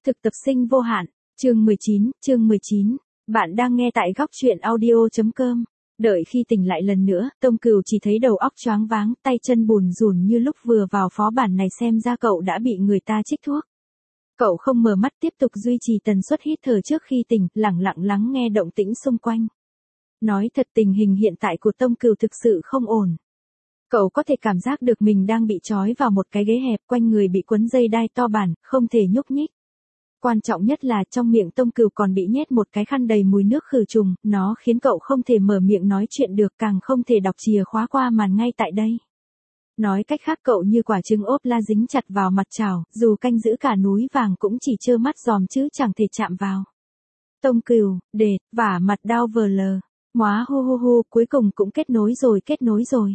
Thực tập sinh vô hạn, chương 19. Bạn đang nghe tại góc truyện audio.com. Đợi khi tỉnh lại lần nữa, Tông Cừu chỉ thấy đầu óc choáng váng, tay chân bùn rùn như lúc vừa vào phó bản này, xem ra cậu đã bị người ta trích thuốc. Cậu không mở mắt, tiếp tục duy trì tần suất hít thở trước khi tỉnh, lẳng lặng lắng nghe động tĩnh xung quanh. Nói thật, tình hình hiện tại của Tông Cừu thực sự không ổn. Cậu có thể cảm giác được mình đang bị trói vào một cái ghế hẹp, quanh người bị quấn dây đai to bản, không thể nhúc nhích. Quan trọng nhất là trong miệng Tông Cừu còn bị nhét một cái khăn đầy mùi nước khử trùng, nó khiến cậu không thể mở miệng nói chuyện được, càng không thể đọc chìa khóa qua màn ngay tại đây. Nói cách khác, cậu như quả trứng ốp la dính chặt vào mặt chảo, dù canh giữ cả núi vàng cũng chỉ trơ mắt dòm chứ chẳng thể chạm vào. Tông Cừu, vả mặt đau vờ lờ. Móa hu, cuối cùng cũng kết nối rồi.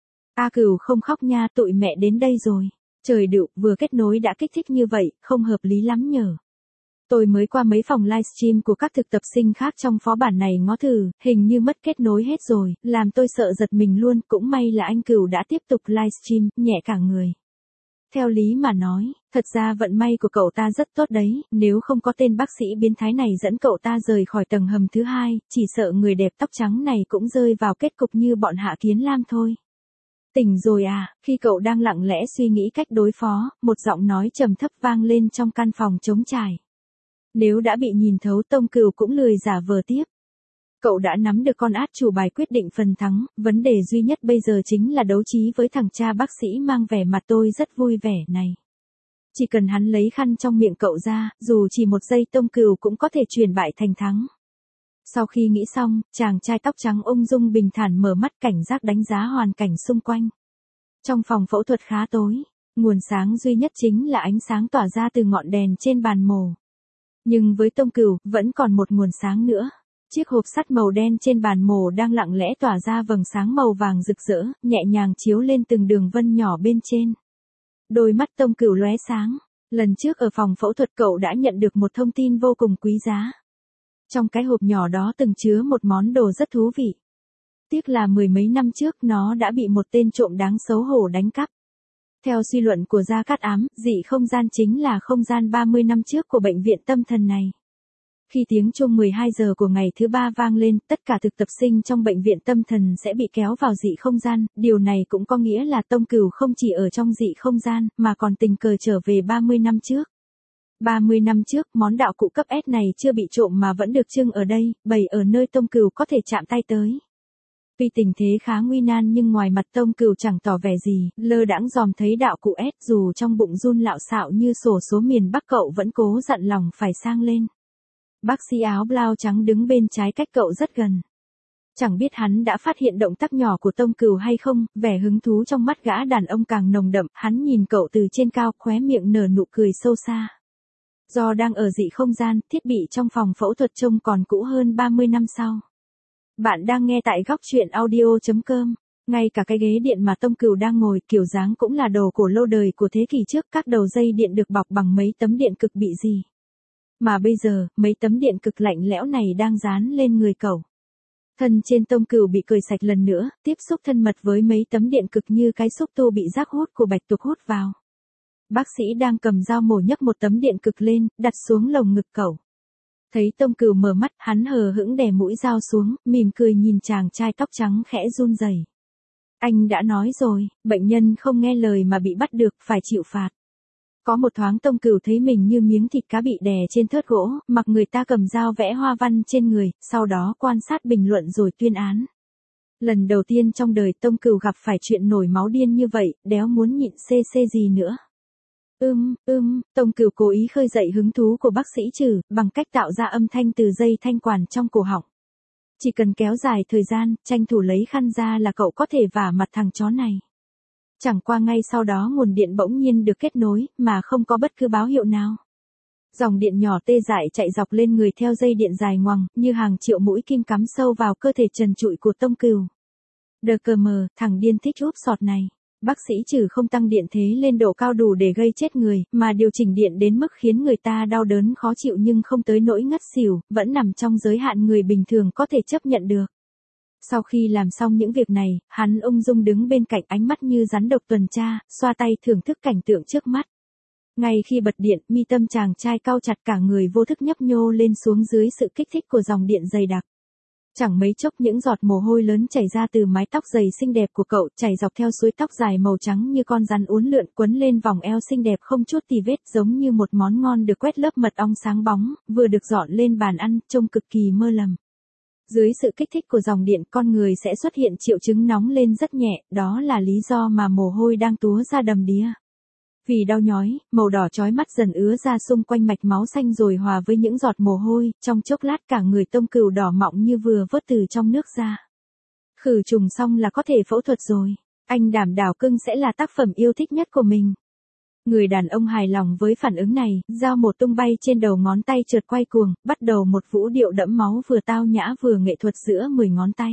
A Cừu không khóc nha, tụi mẹ đến đây rồi. Trời đựu, vừa kết nối đã kích thích như vậy, không hợp lý lắm nhở. Tôi mới qua mấy phòng livestream của các thực tập sinh khác trong phó bản này ngó thử, hình như mất kết nối hết rồi, làm tôi sợ giật mình luôn, cũng may là anh Cừu đã tiếp tục livestream, nhẹ cả người. Theo lý mà nói, thật ra vận may của cậu ta rất tốt đấy, nếu không có tên bác sĩ biến thái này dẫn cậu ta rời khỏi tầng hầm thứ 2, chỉ sợ người đẹp tóc trắng này cũng rơi vào kết cục như bọn Hạ Kiến Lam thôi. Tỉnh rồi à, khi cậu đang lặng lẽ suy nghĩ cách đối phó, một giọng nói trầm thấp vang lên trong căn phòng trống trải. Nếu đã bị nhìn thấu, Tông Cừu cũng lười giả vờ tiếp. Cậu đã nắm được con át chủ bài quyết định phần thắng, vấn đề duy nhất bây giờ chính là đấu trí với thằng cha bác sĩ mang vẻ mặt tôi rất vui vẻ này. Chỉ cần hắn lấy khăn trong miệng cậu ra, dù chỉ một giây, Tông Cừu cũng có thể chuyển bại thành thắng. Sau khi nghĩ xong, chàng trai tóc trắng ung dung bình thản mở mắt, cảnh giác đánh giá hoàn cảnh xung quanh. Trong phòng phẫu thuật khá tối, nguồn sáng duy nhất chính là ánh sáng tỏa ra từ ngọn đèn trên bàn mổ. Nhưng với Tông Cừu, vẫn còn một nguồn sáng nữa. Chiếc hộp sắt màu đen trên bàn mổ đang lặng lẽ tỏa ra vầng sáng màu vàng rực rỡ, nhẹ nhàng chiếu lên từng đường vân nhỏ bên trên. Đôi mắt Tông Cừu lóe sáng. Lần trước ở phòng phẫu thuật cậu đã nhận được một thông tin vô cùng quý giá. Trong cái hộp nhỏ đó từng chứa một món đồ rất thú vị. Tiếc là mười mấy năm trước nó đã bị một tên trộm đáng xấu hổ đánh cắp. Theo suy luận của Gia Cát Ám, dị không gian chính là không gian 30 năm trước của bệnh viện tâm thần này. Khi tiếng chuông 12 giờ của ngày thứ 3 vang lên, tất cả thực tập sinh trong bệnh viện tâm thần sẽ bị kéo vào dị không gian, điều này cũng có nghĩa là Tông Cừu không chỉ ở trong dị không gian, mà còn tình cờ trở về 30 năm trước. 30 năm trước, món đạo cụ cấp S này chưa bị trộm mà vẫn được trưng ở đây, bày ở nơi Tông Cừu có thể chạm tay tới. Tuy tình thế khá nguy nan nhưng ngoài mặt Tông Cừu chẳng tỏ vẻ gì, lơ đãng dòm thấy đạo cụ S, dù trong bụng run lạo xạo như xổ số miền Bắc, cậu vẫn cố dặn lòng phải sang lên. Bác sĩ áo blau trắng đứng bên trái cách cậu rất gần. Chẳng biết hắn đã phát hiện động tác nhỏ của Tông Cừu hay không, vẻ hứng thú trong mắt gã đàn ông càng nồng đậm, hắn nhìn cậu từ trên cao, khóe miệng nở nụ cười sâu xa. Do đang ở dị không gian, thiết bị trong phòng phẫu thuật trông còn cũ hơn 30 năm sau. Bạn đang nghe tại góc truyện audio.com. Ngay cả cái ghế điện mà Tông Cừu đang ngồi, kiểu dáng cũng là đồ cổ lâu đời của thế kỷ trước, các đầu dây điện được bọc bằng mấy tấm điện cực bị gì. Mà bây giờ, mấy tấm điện cực lạnh lẽo này đang dán lên người cậu. Thân trên Tông Cừu bị cởi sạch lần nữa, tiếp xúc thân mật với mấy tấm điện cực như cái xúc tu bị rác hút của bạch tuộc hút vào. Bác sĩ đang cầm dao mổ nhấc một tấm điện cực lên, đặt xuống lồng ngực cậu. Thấy Tông Cừu mở mắt, hắn hờ hững đè mũi dao xuống, mỉm cười nhìn chàng trai tóc trắng khẽ run rẩy. Anh đã nói rồi, bệnh nhân không nghe lời mà bị bắt được, phải chịu phạt. Có một thoáng Tông Cừu thấy mình như miếng thịt cá bị đè trên thớt gỗ, mặc người ta cầm dao vẽ hoa văn trên người, sau đó quan sát bình luận rồi tuyên án. Lần đầu tiên trong đời Tông Cừu gặp phải chuyện nổi máu điên như vậy, đéo muốn nhịn xê gì nữa. Tông Cừu cố ý khơi dậy hứng thú của bác sĩ Trừ, bằng cách tạo ra âm thanh từ dây thanh quản trong cổ họng. Chỉ cần kéo dài thời gian, tranh thủ lấy khăn ra là cậu có thể vả mặt thằng chó này. Chẳng qua ngay sau đó nguồn điện bỗng nhiên được kết nối, mà không có bất cứ báo hiệu nào. Dòng điện nhỏ tê dại chạy dọc lên người theo dây điện dài ngoằng, như hàng triệu mũi kim cắm sâu vào cơ thể trần trụi của Tông Cừu. Đờ cờ mờ, thằng điên thích úp sọt này. Bác sĩ Trừ không tăng điện thế lên độ cao đủ để gây chết người, mà điều chỉnh điện đến mức khiến người ta đau đớn khó chịu nhưng không tới nỗi ngất xỉu, vẫn nằm trong giới hạn người bình thường có thể chấp nhận được. Sau khi làm xong những việc này, hắn ung dung đứng bên cạnh, ánh mắt như rắn độc tuần tra, xoa tay thưởng thức cảnh tượng trước mắt. Ngay khi bật điện, mi tâm chàng trai cau chặt, cả người vô thức nhấp nhô lên xuống dưới sự kích thích của dòng điện dày đặc. Chẳng mấy chốc những giọt mồ hôi lớn chảy ra từ mái tóc dày xinh đẹp của cậu, chảy dọc theo suối tóc dài màu trắng như con rắn uốn lượn, quấn lên vòng eo xinh đẹp không chút tì vết, giống như một món ngon được quét lớp mật ong sáng bóng, vừa được dọn lên bàn ăn, trông cực kỳ mơ lầm. Dưới sự kích thích của dòng điện, con người sẽ xuất hiện triệu chứng nóng lên rất nhẹ, đó là lý do mà mồ hôi đang túa ra đầm đìa. Vì đau nhói, màu đỏ chói mắt dần ứa ra xung quanh mạch máu xanh rồi hòa với những giọt mồ hôi, trong chốc lát cả người Tông Cửu đỏ mọng như vừa vớt từ trong nước ra. Khử trùng xong là có thể phẫu thuật rồi. Anh đảm đảo cưng sẽ là tác phẩm yêu thích nhất của mình. Người đàn ông hài lòng với phản ứng này, dao một tung bay trên đầu ngón tay chợt quay cuồng, bắt đầu một vũ điệu đẫm máu vừa tao nhã vừa nghệ thuật giữa 10 ngón tay.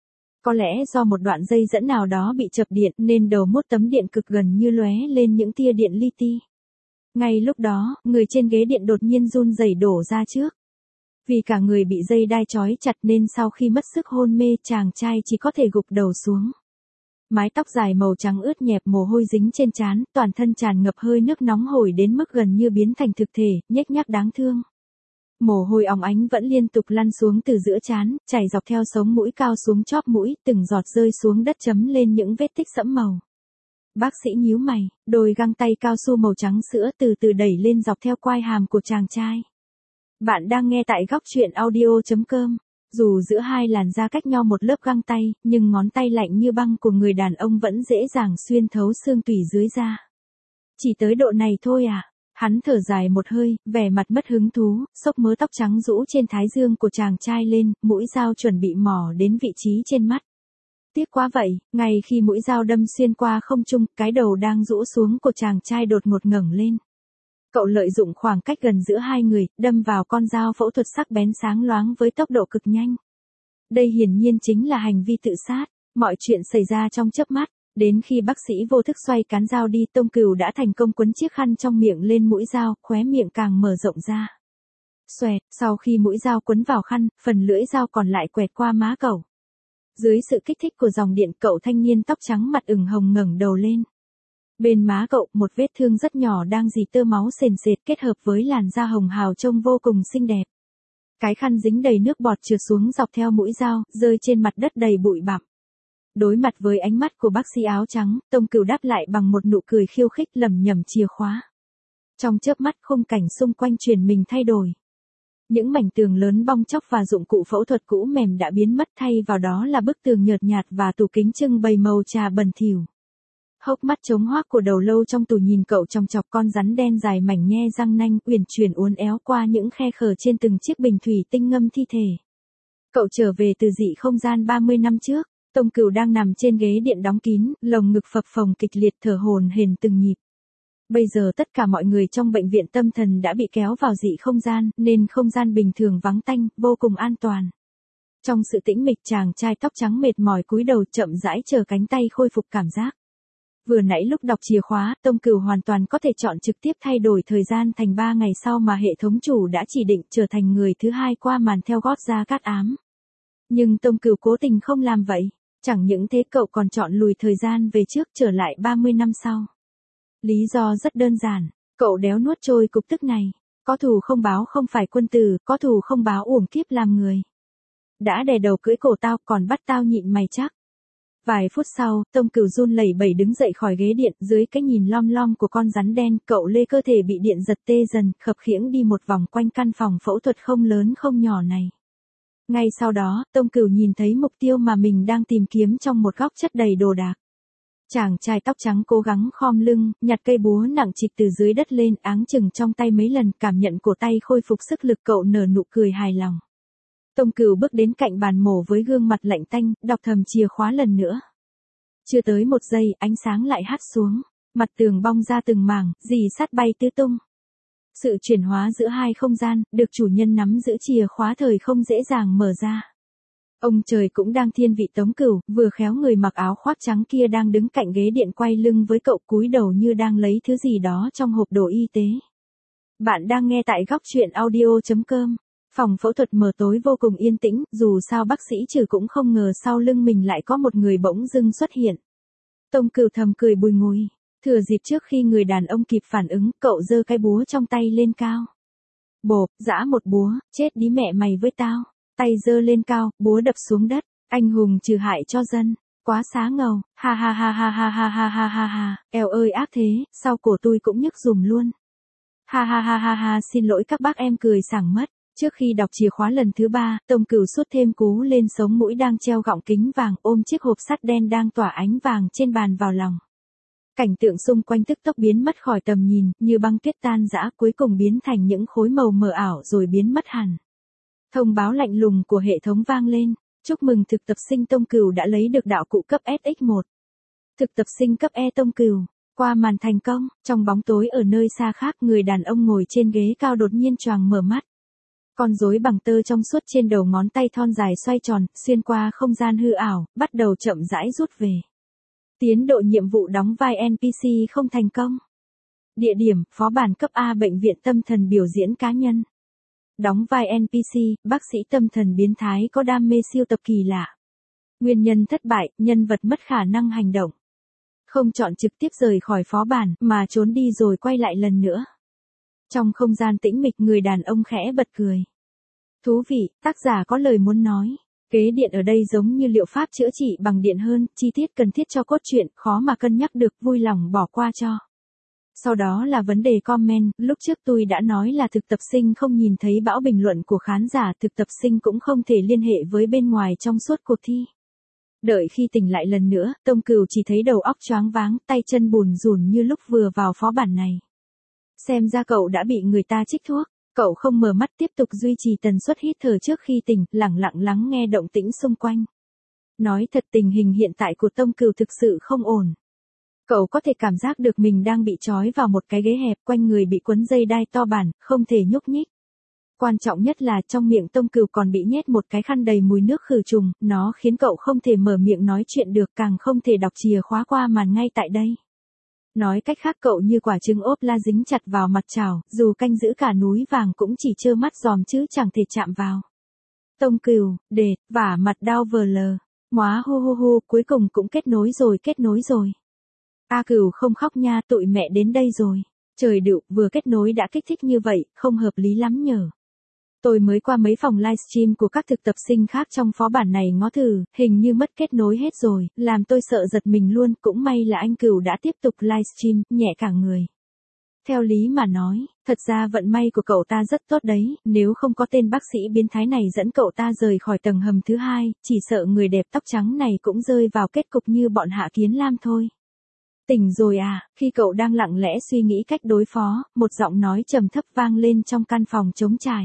Có lẽ do một đoạn dây dẫn nào đó bị chập điện nên đầu mốt tấm điện cực gần như lóe lên những tia điện li ti. Ngay lúc đó, người trên ghế điện đột nhiên run rẩy đổ ra trước. Vì cả người bị dây đai trói chặt nên sau khi mất sức hôn mê, chàng trai chỉ có thể gục đầu xuống. Mái tóc dài màu trắng ướt nhẹp, mồ hôi dính trên trán, toàn thân tràn ngập hơi nước nóng hổi đến mức gần như biến thành thực thể, nhếch nhác đáng thương. Mồ hôi óng ánh vẫn liên tục lăn xuống từ giữa trán, chảy dọc theo sống mũi cao xuống chóp mũi, từng giọt rơi xuống đất chấm lên những vết tích sẫm màu. Bác sĩ nhíu mày, đôi găng tay cao su màu trắng sữa từ từ đẩy lên dọc theo quai hàm của chàng trai. Bạn đang nghe tại góc truyện audio.com. Dù giữa hai làn da cách nhau một lớp găng tay, nhưng ngón tay lạnh như băng của người đàn ông vẫn dễ dàng xuyên thấu xương tủy dưới da. Chỉ tới độ này thôi à? Hắn thở dài một hơi, vẻ mặt mất hứng thú, xốc mớ tóc trắng rũ trên thái dương của chàng trai lên, mũi dao chuẩn bị mò đến vị trí trên mắt. Tiếc quá vậy, ngay khi mũi dao đâm xuyên qua không trung, cái đầu đang rũ xuống của chàng trai đột ngột ngẩng lên. Cậu lợi dụng khoảng cách gần giữa hai người, đâm vào con dao phẫu thuật sắc bén sáng loáng với tốc độ cực nhanh. Đây hiển nhiên chính là hành vi tự sát, mọi chuyện xảy ra trong chớp mắt. Đến khi bác sĩ vô thức xoay cán dao đi, Tông Cửu đã thành công quấn chiếc khăn trong miệng lên mũi dao, khóe miệng càng mở rộng ra. Xoẹt, sau khi mũi dao quấn vào khăn, phần lưỡi dao còn lại quẹt qua má cậu. Dưới sự kích thích của dòng điện, cậu thanh niên tóc trắng mặt ửng hồng ngẩng đầu lên. Bên má cậu, một vết thương rất nhỏ đang rỉ tơ máu sền sệt kết hợp với làn da hồng hào trông vô cùng xinh đẹp. Cái khăn dính đầy nước bọt trượt xuống dọc theo mũi dao, rơi trên mặt đất đầy bụi bặm. Đối mặt với ánh mắt của bác sĩ áo trắng, Tông Cửu đáp lại bằng một nụ cười khiêu khích, lẩm nhẩm chìa khóa. Trong chớp mắt, khung cảnh xung quanh chuyển mình thay đổi. Những mảnh tường lớn bong chóc và dụng cụ phẫu thuật cũ mềm đã biến mất, thay vào đó là bức tường nhợt nhạt và tủ kính trưng bày màu trà bẩn thỉu. Hốc mắt trống hoác của đầu lâu trong tủ nhìn cậu chòng chọc con rắn đen dài mảnh nhe răng nanh uyển chuyển uốn éo qua những khe khờ trên từng chiếc bình thủy tinh ngâm thi thể. Cậu trở về từ dị không gian 30 năm trước. Tông Cửu đang nằm trên ghế điện đóng kín, lồng ngực phập phồng kịch liệt, thở hổn hển từng nhịp. Bây giờ tất cả mọi người trong bệnh viện tâm thần đã bị kéo vào dị không gian, nên không gian bình thường vắng tanh, vô cùng an toàn. Trong sự tĩnh mịch, chàng trai tóc trắng mệt mỏi cúi đầu chậm rãi chờ cánh tay khôi phục cảm giác. Vừa nãy lúc đọc chìa khóa, Tông Cửu hoàn toàn có thể chọn trực tiếp thay đổi thời gian thành 3 ngày sau mà hệ thống chủ đã chỉ định, trở thành người thứ hai qua màn theo gót Gia Cát Ám. Nhưng Tông Cửu cố tình không làm vậy. Chẳng những thế, cậu còn chọn lùi thời gian về trước, trở lại 30 năm sau. Lý do rất đơn giản, cậu đéo nuốt trôi cục tức này. Có thù không báo không phải quân tử, có thù không báo uổng kiếp làm người. Đã đè đầu cưỡi cổ tao, còn bắt tao nhịn mày chắc. Vài phút sau, Tông Cửu run lẩy bẩy đứng dậy khỏi ghế điện, dưới cái nhìn lom lom của con rắn đen, cậu lê cơ thể bị điện giật tê dần, khập khiễng đi một vòng quanh căn phòng phẫu thuật không lớn không nhỏ này. Ngay sau đó, Tông Cửu nhìn thấy mục tiêu mà mình đang tìm kiếm trong một góc chất đầy đồ đạc. Chàng trai tóc trắng cố gắng khom lưng, nhặt cây búa nặng trịch từ dưới đất lên, áng chừng trong tay mấy lần, cảm nhận cổ tay khôi phục sức lực, cậu nở nụ cười hài lòng. Tông Cửu bước đến cạnh bàn mổ với gương mặt lạnh tanh, đọc thầm chìa khóa lần nữa. Chưa tới một giây, ánh sáng lại hắt xuống, mặt tường bong ra từng mảng, rỉ sắt bay tứ tung. Sự chuyển hóa giữa hai không gian, được chủ nhân nắm giữ chìa khóa thời không dễ dàng mở ra. Ông trời cũng đang thiên vị Tống Cửu, vừa khéo người mặc áo khoác trắng kia đang đứng cạnh ghế điện quay lưng với cậu, cúi đầu như đang lấy thứ gì đó trong hộp đồ y tế. Bạn đang nghe tại góc truyện audio.com. Phòng phẫu thuật mờ tối vô cùng yên tĩnh, dù sao bác sĩ Trừ cũng không ngờ sau lưng mình lại có một người bỗng dưng xuất hiện. Tông Cửu thầm cười bùi ngùi. Thừa dịp trước khi người đàn ông kịp phản ứng, cậu giơ cái búa trong tay lên cao. Bộp, giã một búa, chết đi mẹ mày với tao. Tay giơ lên cao, búa đập xuống đất. Anh hùng trừ hại cho dân. Quá xá ngầu, ha ha ha ha ha ha ha ha ha ha, eo ơi ác thế, sau cổ tôi cũng nhức dùm luôn. Ha ha ha ha ha, xin lỗi các bác, em cười sảng mất. Trước khi đọc chìa khóa lần thứ 3, Tông Cửu sút thêm cú lên sống mũi đang treo gọng kính vàng, ôm chiếc hộp sắt đen đang tỏa ánh vàng trên bàn vào lòng. Cảnh tượng xung quanh tức tốc biến mất khỏi tầm nhìn, như băng tuyết tan rã, cuối cùng biến thành những khối màu mờ ảo rồi biến mất hẳn. Thông báo lạnh lùng của hệ thống vang lên. Chúc mừng thực tập sinh Tông Cửu đã lấy được đạo cụ cấp SX1. Thực tập sinh cấp E Tông Cửu. Qua màn thành công, trong bóng tối ở nơi xa khác, người đàn ông ngồi trên ghế cao đột nhiên choàng mở mắt. Con rối bằng tơ trong suốt trên đầu ngón tay thon dài xoay tròn, xuyên qua không gian hư ảo, bắt đầu chậm rãi rút về. Tiến độ nhiệm vụ đóng vai NPC không thành công. Địa điểm, phó bản cấp A bệnh viện tâm thần biểu diễn cá nhân. Đóng vai NPC, bác sĩ tâm thần biến thái có đam mê siêu tập kỳ lạ. Nguyên nhân thất bại, nhân vật mất khả năng hành động. Không chọn trực tiếp rời khỏi phó bản, mà trốn đi rồi quay lại lần nữa. Trong không gian tĩnh mịch, người đàn ông khẽ bật cười. Thú vị, tác giả có lời muốn nói. Kế điện ở đây giống như liệu pháp chữa trị bằng điện hơn, chi tiết cần thiết cho cốt truyện, khó mà cân nhắc được, vui lòng bỏ qua cho. Sau đó là vấn đề comment, lúc trước tôi đã nói là thực tập sinh không nhìn thấy bão bình luận của khán giả, thực tập sinh cũng không thể liên hệ với bên ngoài trong suốt cuộc thi. Đợi khi tỉnh lại lần nữa, Tông Cửu chỉ thấy đầu óc choáng váng, tay chân bùn rùn như lúc vừa vào phó bản này. Xem ra cậu đã bị người ta trích thuốc. Cậu không mở mắt, tiếp tục duy trì tần suất hít thở trước khi tỉnh, lặng lặng lắng nghe động tĩnh xung quanh. Nói thật, tình hình hiện tại của Tông Cửu thực sự không ổn. Cậu có thể cảm giác được mình đang bị trói vào một cái ghế hẹp, quanh người bị quấn dây đai to bản, không thể nhúc nhích. Quan trọng nhất là trong miệng Tông Cửu còn bị nhét một cái khăn đầy mùi nước khử trùng, nó khiến cậu không thể mở miệng nói chuyện được, càng không thể đọc chìa khóa qua màn ngay tại đây. Nói cách khác, cậu như quả trứng ốp la dính chặt vào mặt chảo, dù canh giữ cả núi vàng cũng chỉ trơ mắt dòm chứ chẳng thể chạm vào. Tông Cửu, đệt, vả mặt đau vờ lờ. Móa hu hu hu, cuối cùng cũng kết nối rồi. A Cửu không khóc nha, tụi mẹ đến đây rồi. Trời đựu, vừa kết nối đã kích thích như vậy, không hợp lý lắm nhở. Tôi mới qua mấy phòng livestream của các thực tập sinh khác trong phó bản này ngó thử, hình như mất kết nối hết rồi, làm tôi sợ giật mình luôn, cũng may là anh Cửu đã tiếp tục livestream, nhẹ cả người. Theo lý mà nói, thật ra vận may của cậu ta rất tốt đấy, nếu không có tên bác sĩ biến thái này dẫn cậu ta rời khỏi tầng hầm thứ 2, chỉ sợ người đẹp tóc trắng này cũng rơi vào kết cục như bọn Hạ Kiến Lam thôi. Tỉnh rồi à, khi cậu đang lặng lẽ suy nghĩ cách đối phó, một giọng nói trầm thấp vang lên trong căn phòng trống trải.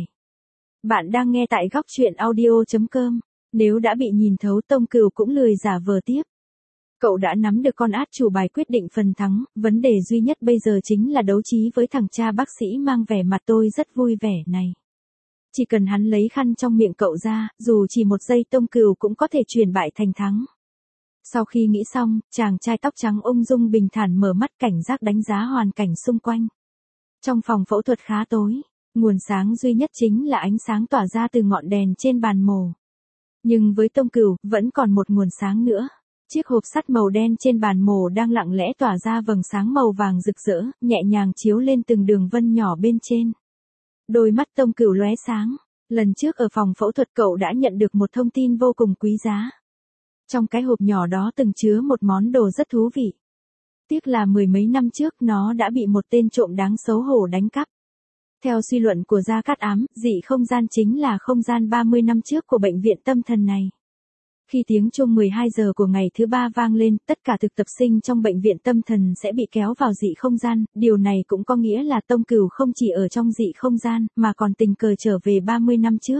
Bạn đang nghe tại góc truyện audio.com. Nếu đã bị nhìn thấu, Tông Cửu cũng lười giả vờ tiếp. Cậu đã nắm được con át chủ bài quyết định phần thắng, vấn đề duy nhất bây giờ chính là đấu trí với thằng cha bác sĩ mang vẻ mặt tôi rất vui vẻ này. Chỉ cần hắn lấy khăn trong miệng cậu ra, dù chỉ một giây, Tông Cửu cũng có thể chuyển bại thành thắng. Sau khi nghĩ xong, chàng trai tóc trắng ung dung bình thản mở mắt, cảnh giác đánh giá hoàn cảnh xung quanh. Trong phòng phẫu thuật khá tối, nguồn sáng duy nhất chính là ánh sáng tỏa ra từ ngọn đèn trên bàn mổ. Nhưng với Tông Cửu, vẫn còn một nguồn sáng nữa. Chiếc hộp sắt màu đen trên bàn mổ đang lặng lẽ tỏa ra vầng sáng màu vàng rực rỡ, nhẹ nhàng chiếu lên từng đường vân nhỏ bên trên. Đôi mắt Tông Cửu lóe sáng. Lần trước ở phòng phẫu thuật cậu đã nhận được một thông tin vô cùng quý giá. Trong cái hộp nhỏ đó từng chứa một món đồ rất thú vị. Tiếc là mười mấy năm trước nó đã bị một tên trộm đáng xấu hổ đánh cắp. Theo suy luận của Gia Cát Ám, dị không gian chính là không gian 30 năm trước của bệnh viện tâm thần này. Khi tiếng chuông 12 giờ của ngày thứ 3 vang lên, tất cả thực tập sinh trong bệnh viện tâm thần sẽ bị kéo vào dị không gian, điều này cũng có nghĩa là Tông Cửu không chỉ ở trong dị không gian, mà còn tình cờ trở về 30 năm trước.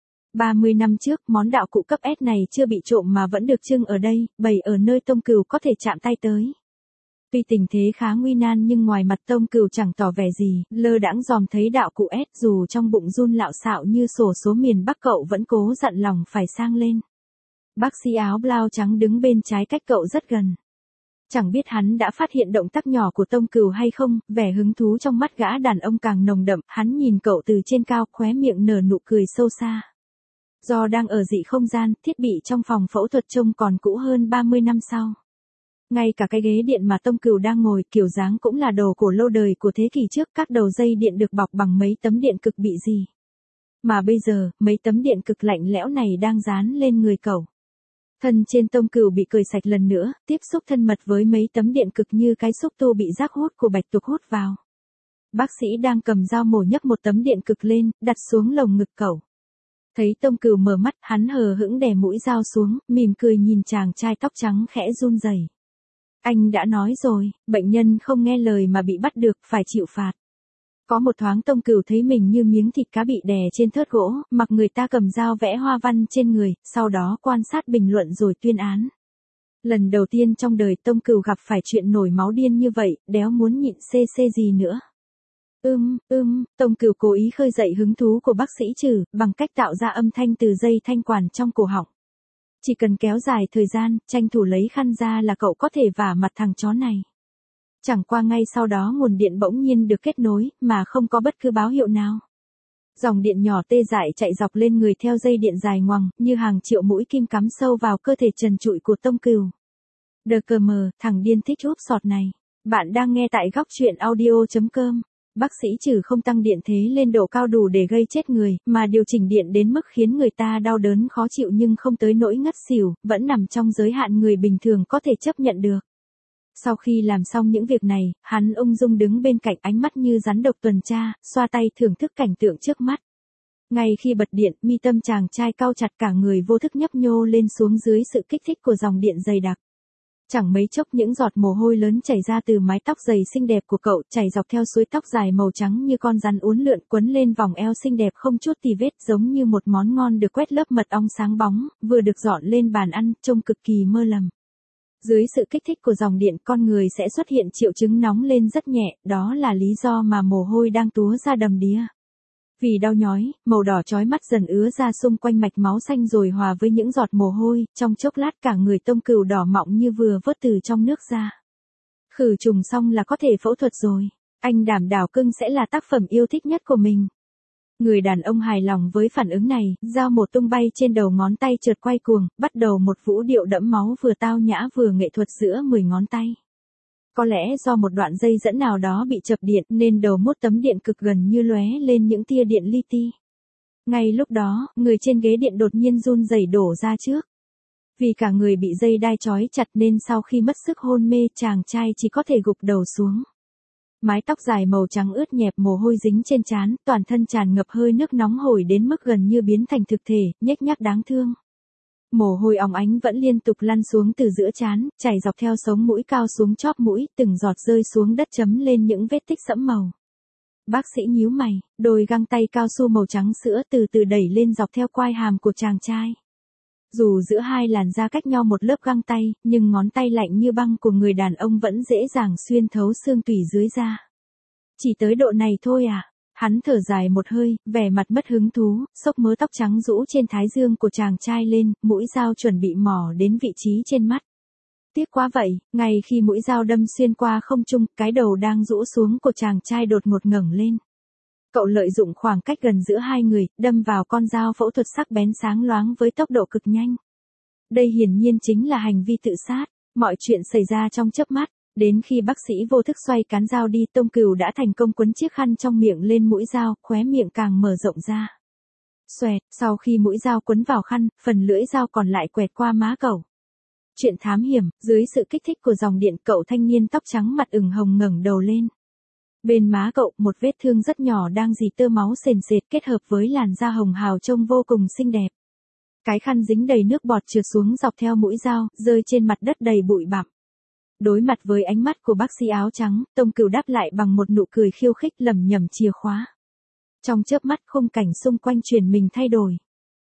30 năm trước, món đạo cụ cấp S này chưa bị trộm mà vẫn được trưng ở đây, bày ở nơi Tông Cửu có thể chạm tay tới. Tuy tình thế khá nguy nan nhưng ngoài mặt Tông Cửu chẳng tỏ vẻ gì, lơ đãng dòm thấy đạo cụ S, dù trong bụng run lạo xạo như xổ số miền Bắc, cậu vẫn cố dặn lòng phải sang lên. Bác sĩ áo blau trắng đứng bên trái cách cậu rất gần. Chẳng biết hắn đã phát hiện động tác nhỏ của Tông Cửu hay không, vẻ hứng thú trong mắt gã đàn ông càng nồng đậm, hắn nhìn cậu từ trên cao, khóe miệng nở nụ cười sâu xa. Do đang ở dị không gian, thiết bị trong phòng phẫu thuật trông còn cũ hơn 30 năm sau. Ngay cả cái ghế điện mà Tông Cửu đang ngồi kiểu dáng cũng là đồ cổ lâu đời của thế kỷ trước, các đầu dây điện được bọc bằng mấy tấm điện cực bị gì. Mà bây giờ, mấy tấm điện cực lạnh lẽo này đang dán lên người cậu. Thân trên Tông Cửu bị cởi sạch lần nữa, tiếp xúc thân mật với mấy tấm điện cực như cái xúc tu bị rác hút của bạch tuộc hút vào. Bác sĩ đang cầm dao mổ nhấc một tấm điện cực lên, đặt xuống lồng ngực cậu. Thấy Tông Cửu mở mắt, hắn hờ hững đè mũi dao xuống, mỉm cười nhìn chàng trai tóc trắng khẽ run rẩy. Anh đã nói rồi, bệnh nhân không nghe lời mà bị bắt được, phải chịu phạt. Có một thoáng Tông Cửu thấy mình như miếng thịt cá bị đè trên thớt gỗ, mặc người ta cầm dao vẽ hoa văn trên người, sau đó quan sát bình luận rồi tuyên án. Lần đầu tiên trong đời Tông Cửu gặp phải chuyện nổi máu điên như vậy, đéo muốn nhịn xê gì nữa. Tông Cửu cố ý khơi dậy hứng thú của bác sĩ Trừ, bằng cách tạo ra âm thanh từ dây thanh quản trong cổ họng. Chỉ cần kéo dài thời gian, tranh thủ lấy khăn ra là cậu có thể vả mặt thằng chó này. Chẳng qua ngay sau đó nguồn điện bỗng nhiên được kết nối, mà không có bất cứ báo hiệu nào. Dòng điện nhỏ tê dại chạy dọc lên người theo dây điện dài ngoằng, như hàng triệu mũi kim cắm sâu vào cơ thể trần trụi của Tông Cửu. Đờ cờ mờ, thằng điên thích úp sọt này. Bạn đang nghe tại góc truyện audio.com. Bác sĩ Trừ không tăng điện thế lên độ cao đủ để gây chết người, mà điều chỉnh điện đến mức khiến người ta đau đớn khó chịu nhưng không tới nỗi ngất xỉu, vẫn nằm trong giới hạn người bình thường có thể chấp nhận được. Sau khi làm xong những việc này, hắn ung dung đứng bên cạnh, ánh mắt như rắn độc tuần tra, xoa tay thưởng thức cảnh tượng trước mắt. Ngay khi bật điện, mi tâm chàng trai cau chặt, cả người vô thức nhấp nhô lên xuống dưới sự kích thích của dòng điện dày đặc. Chẳng mấy chốc những giọt mồ hôi lớn chảy ra từ mái tóc dày xinh đẹp của cậu, chảy dọc theo suối tóc dài màu trắng như con rắn uốn lượn, quấn lên vòng eo xinh đẹp không chút tì vết, giống như một món ngon được quét lớp mật ong sáng bóng, vừa được dọn lên bàn ăn, trông cực kỳ mơ lầm. Dưới sự kích thích của dòng điện, con người sẽ xuất hiện triệu chứng nóng lên rất nhẹ, đó là lý do mà mồ hôi đang túa ra đầm đìa. Vì đau nhói, màu đỏ chói mắt dần ứa ra xung quanh mạch máu xanh rồi hòa với những giọt mồ hôi, trong chốc lát cả người Tông Cửu đỏ mọng như vừa vớt từ trong nước ra. Khử trùng xong là có thể phẫu thuật rồi. Anh đảm đảo cưng sẽ là tác phẩm yêu thích nhất của mình. Người đàn ông hài lòng với phản ứng này, dao mổ tung bay trên đầu ngón tay chợt quay cuồng, bắt đầu một vũ điệu đẫm máu vừa tao nhã vừa nghệ thuật giữa 10 ngón tay. Có lẽ do một đoạn dây dẫn nào đó bị chập điện nên đầu mốt tấm điện cực gần như lóe lên những tia điện li ti. Ngay lúc đó, người trên ghế điện đột nhiên run rẩy đổ ra trước. Vì cả người bị dây đai trói chặt nên sau khi mất sức hôn mê, chàng trai chỉ có thể gục đầu xuống. Mái tóc dài màu trắng ướt nhẹp, mồ hôi dính trên trán, toàn thân tràn ngập hơi nước nóng hổi đến mức gần như biến thành thực thể, nhếch nhác đáng thương. Mồ hôi óng ánh vẫn liên tục lăn xuống từ giữa trán, chảy dọc theo sống mũi cao xuống chóp mũi, từng giọt rơi xuống đất chấm lên những vết tích sẫm màu. Bác sĩ nhíu mày, đôi găng tay cao su màu trắng sữa từ từ đẩy lên dọc theo quai hàm của chàng trai. Dù giữa hai làn da cách nhau một lớp găng tay, nhưng ngón tay lạnh như băng của người đàn ông vẫn dễ dàng xuyên thấu xương tủy dưới da. Chỉ tới độ này thôi à? Hắn thở dài một hơi, vẻ mặt mất hứng thú, xốc mớ tóc trắng rũ trên thái dương của chàng trai lên, mũi dao chuẩn bị mò đến vị trí trên mắt. Tiếc quá vậy, ngay khi mũi dao đâm xuyên qua không trung, cái đầu đang rũ xuống của chàng trai đột ngột ngẩng lên. Cậu lợi dụng khoảng cách gần giữa hai người, đâm vào con dao phẫu thuật sắc bén sáng loáng với tốc độ cực nhanh. Đây hiển nhiên chính là hành vi tự sát, mọi chuyện xảy ra trong chớp mắt. Đến khi bác sĩ vô thức xoay cán dao đi, Tông Cửu đã thành công quấn chiếc khăn trong miệng lên mũi dao, khóe miệng càng mở rộng ra. Xoẹt, sau khi mũi dao quấn vào khăn, phần lưỡi dao còn lại quẹt qua má cậu. Chuyện thám hiểm, dưới sự kích thích của dòng điện, cậu thanh niên tóc trắng mặt ửng hồng ngẩng đầu lên. Bên má cậu, một vết thương rất nhỏ đang rỉ tơ máu sền sệt kết hợp với làn da hồng hào trông vô cùng xinh đẹp. Cái khăn dính đầy nước bọt trượt xuống dọc theo mũi dao, rơi trên mặt đất đầy bụi bặm. Đối mặt với ánh mắt của bác sĩ áo trắng, Tông Cửu đáp lại bằng một nụ cười khiêu khích, lẩm nhẩm chìa khóa. Trong chớp mắt, khung cảnh xung quanh chuyển mình thay đổi.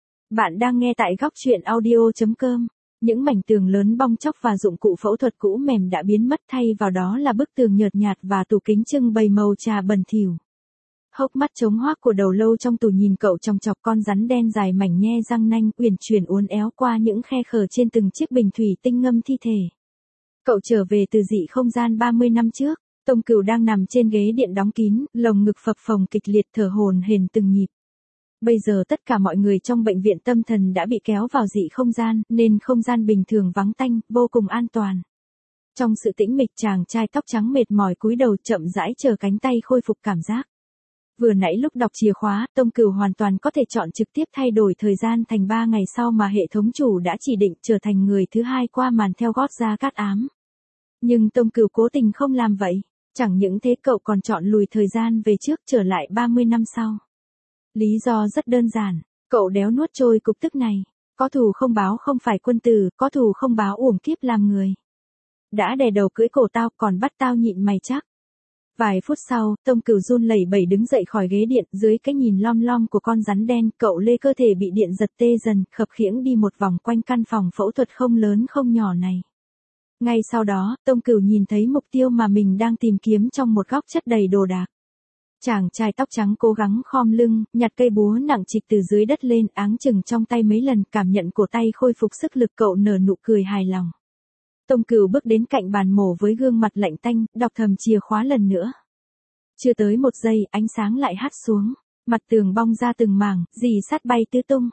Bạn đang nghe tại góc truyện audio.com. Những mảnh tường lớn bong chóc và dụng cụ phẫu thuật cũ mềm đã biến mất, thay vào đó là bức tường nhợt nhạt và tủ kính trưng bày màu trà bẩn thỉu. Hốc mắt trống hoác của đầu lâu trong tủ nhìn cậu chòng chọc, con rắn đen dài mảnh nhe răng nanh uyển chuyển uốn éo qua những khe khở trên từng chiếc bình thủy tinh ngâm thi thể. Cậu trở về từ dị không gian 30 năm trước. Tông Cửu đang nằm trên ghế điện đóng kín, lồng ngực phập phồng kịch liệt, thở hổn hển từng nhịp. Bây giờ tất cả mọi người trong bệnh viện tâm thần đã bị kéo vào dị không gian, nên không gian bình thường vắng tanh, vô cùng an toàn. Trong sự tĩnh mịch chàng trai tóc trắng mệt mỏi cúi đầu chậm rãi chờ cánh tay khôi phục cảm giác. Vừa nãy lúc đọc chìa khóa, Tông Cửu hoàn toàn có thể chọn trực tiếp thay đổi thời gian thành 3 ngày sau mà hệ thống chủ đã chỉ định trở thành người thứ hai qua màn theo gót Gia Cát Ám. Nhưng Tông Cửu cố tình không làm vậy, chẳng những thế cậu còn chọn lùi thời gian về trước trở lại 30 năm sau. Lý do rất đơn giản, cậu đéo nuốt trôi cục tức này, có thù không báo không phải quân tử, có thù không báo uổng kiếp làm người. Đã đè đầu cưỡi cổ tao còn bắt tao nhịn mày chắc. Vài phút sau, Tông Cửu run lẩy bẩy đứng dậy khỏi ghế điện, dưới cái nhìn lom lom của con rắn đen, cậu lê cơ thể bị điện giật tê dần, khập khiễng đi một vòng quanh căn phòng phẫu thuật không lớn không nhỏ này. Ngay sau đó, Tông Cửu nhìn thấy mục tiêu mà mình đang tìm kiếm trong một góc chất đầy đồ đạc. Chàng trai tóc trắng cố gắng khom lưng, nhặt cây búa nặng trịch từ dưới đất lên, áng chừng trong tay mấy lần, cảm nhận cổ tay khôi phục sức lực, cậu nở nụ cười hài lòng. Tông Cửu bước đến cạnh bàn mổ với gương mặt lạnh tanh, đọc thầm chìa khóa lần nữa. Chưa tới 1 giây, ánh sáng lại hắt xuống, mặt tường bong ra từng mảng, rì sắt bay tứ tung.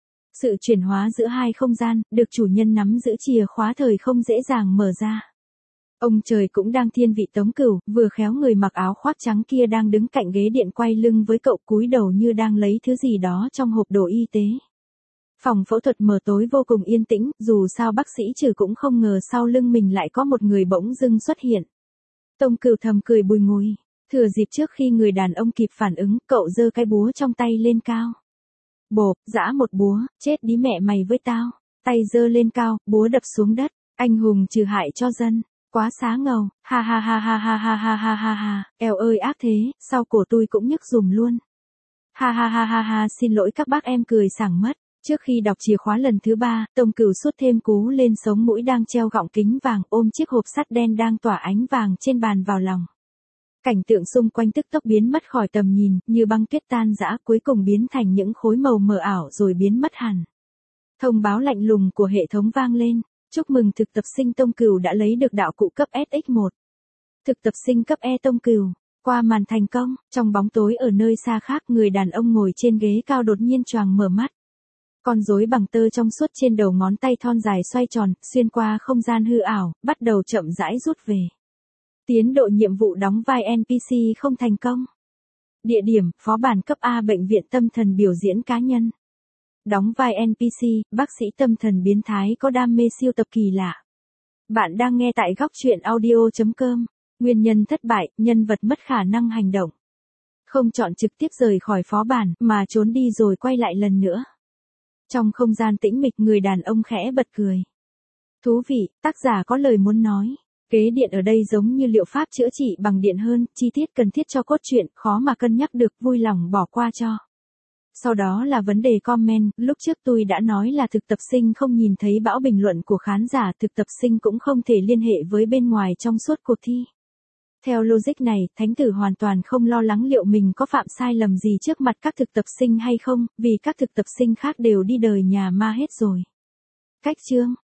Sự chuyển hóa giữa hai không gian, được chủ nhân nắm giữ chìa khóa thời không dễ dàng mở ra. Ông trời cũng đang thiên vị Tống Cửu, vừa khéo người mặc áo khoác trắng kia đang đứng cạnh ghế điện quay lưng với cậu cúi đầu như đang lấy thứ gì đó trong hộp đồ y tế. Phòng phẫu thuật mờ tối vô cùng yên tĩnh, dù sao bác sĩ trừ cũng không ngờ sau lưng mình lại có một người bỗng dưng xuất hiện. Tông Cửu thầm cười bùi ngùi, thừa dịp trước khi người đàn ông kịp phản ứng, cậu giơ cái búa trong tay lên cao. Bộp, giã một búa, chết đi mẹ mày với tao, tay giơ lên cao, búa đập xuống đất, anh hùng trừ hại cho dân, quá xá ngầu, ha ha ha ha ha ha ha ha ha ha, eo ơi ác thế, sau cổ tôi cũng nhức dùm luôn. Ha ha ha ha ha, xin lỗi các bác, em cười sảng mất. Trước khi đọc chìa khóa lần thứ 3, Tông Cửu sút thêm cú lên sống mũi đang treo gọng kính vàng, ôm chiếc hộp sắt đen đang tỏa ánh vàng trên bàn vào lòng. Cảnh tượng xung quanh tức tốc biến mất khỏi tầm nhìn, như băng tuyết tan rã, cuối cùng biến thành những khối màu mờ ảo rồi biến mất hẳn. Thông báo lạnh lùng của hệ thống vang lên, chúc mừng thực tập sinh Tông Cửu đã lấy được đạo cụ cấp SX1. Thực tập sinh cấp E Tông Cửu, qua màn thành công, trong bóng tối ở nơi xa khác, người đàn ông ngồi trên ghế cao đột nhiên choàng mở mắt. Con rối bằng tơ trong suốt trên đầu ngón tay thon dài xoay tròn, xuyên qua không gian hư ảo, bắt đầu chậm rãi rút về. Tiến độ nhiệm vụ đóng vai NPC không thành công. Địa điểm, phó bản cấp A bệnh viện tâm thần biểu diễn cá nhân. Đóng vai NPC, bác sĩ tâm thần biến thái có đam mê siêu tập kỳ lạ. Bạn đang nghe tại góc truyện audio.com. Nguyên nhân thất bại, nhân vật mất khả năng hành động. Không chọn trực tiếp rời khỏi phó bản, mà trốn đi rồi quay lại lần nữa. Trong không gian tĩnh mịch, người đàn ông khẽ bật cười. Thú vị, tác giả có lời muốn nói. Kế điện ở đây giống như liệu pháp chữa trị bằng điện hơn, chi tiết cần thiết cho cốt truyện, khó mà cân nhắc được, vui lòng bỏ qua cho. Sau đó là vấn đề comment, lúc trước tôi đã nói là thực tập sinh không nhìn thấy bão bình luận của khán giả, thực tập sinh cũng không thể liên hệ với bên ngoài trong suốt cuộc thi. Theo logic này, Thánh Tử hoàn toàn không lo lắng liệu mình có phạm sai lầm gì trước mặt các thực tập sinh hay không, vì các thực tập sinh khác đều đi đời nhà ma hết rồi. Cách chương